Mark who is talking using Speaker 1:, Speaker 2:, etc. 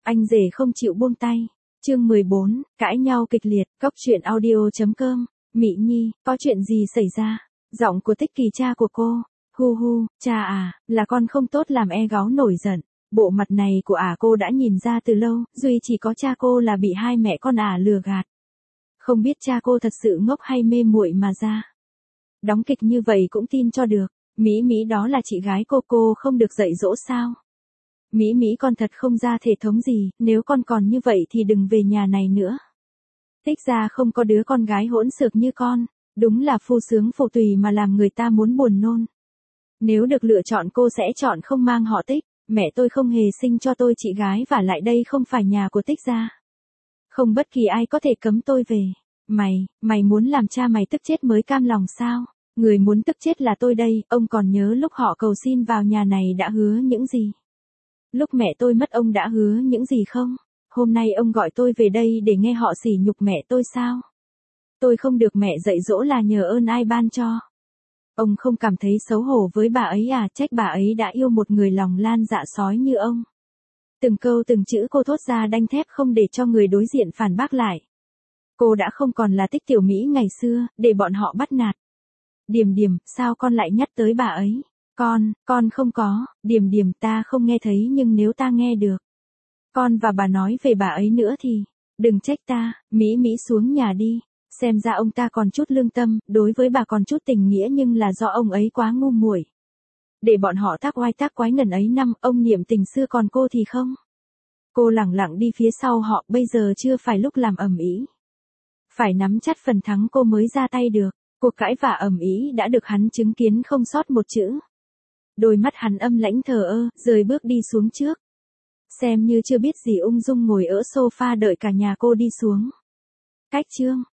Speaker 1: Anh rể không chịu buông tay. Chương 14, cãi nhau kịch liệt, Cốc truyện audio.com. Mị Nhi, có chuyện gì xảy ra? Giọng của Tích Kỳ cha của cô. Hu hu, cha à, là con không tốt làm e gáu nổi giận. Bộ mặt này của cô đã nhìn ra từ lâu, duy chỉ có cha cô là bị hai mẹ con lừa gạt. Không biết cha cô thật sự ngốc hay mê muội mà ra. Đóng kịch như vậy cũng tin cho được. Mỹ Mỹ đó là chị gái cô không được dạy dỗ sao? Mỹ Mỹ con thật không ra thể thống gì, nếu con còn như vậy thì đừng về nhà này nữa. Tích gia không có đứa con gái hỗn xược như con, đúng là phu sướng phụ tùy mà làm người ta muốn buồn nôn. Nếu được lựa chọn cô sẽ chọn không mang họ Tích, mẹ tôi không hề sinh cho tôi chị gái và lại đây không phải nhà của Tích gia. Không bất kỳ ai có thể cấm tôi về. Mày muốn làm cha mày tức chết mới cam lòng sao? Người muốn tức chết là tôi đây, ông còn nhớ lúc họ cầu xin vào nhà này đã hứa những gì? Lúc mẹ tôi mất ông đã hứa những gì không? Hôm nay ông gọi tôi về đây để nghe họ sỉ nhục mẹ tôi sao? Tôi không được mẹ dạy dỗ là nhờ ơn ai ban cho. Ông không cảm thấy xấu hổ với bà ấy à? Trách bà ấy đã yêu một người lòng lan dạ sói như ông. Từng câu từng chữ cô thốt ra đanh thép không để cho người đối diện phản bác lại. Cô đã không còn là Tích Tiểu Mỹ ngày xưa, để bọn họ bắt nạt. Điềm, sao con lại nhắc tới bà ấy? Con không có, Điềm, ta không nghe thấy nhưng nếu ta nghe được. Con và bà nói về bà ấy nữa thì, đừng trách ta. Mỹ xuống nhà đi. Xem ra ông ta còn chút lương tâm, đối với bà còn chút tình nghĩa nhưng là do ông ấy quá ngu muội. Để bọn họ tác oai tác quái ngần ấy năm, ông niệm tình xưa còn cô thì không. Cô lẳng lặng đi phía sau họ, bây giờ chưa phải lúc làm ầm ĩ. Phải nắm chắc phần thắng cô mới ra tay được. Cuộc cãi vã ầm ĩ đã được hắn chứng kiến không sót một chữ. Đôi mắt hắn âm lãnh thờ ơ, rời bước đi xuống trước. Xem như chưa biết gì ung dung ngồi ở sofa đợi cả nhà cô đi xuống. Cách chương.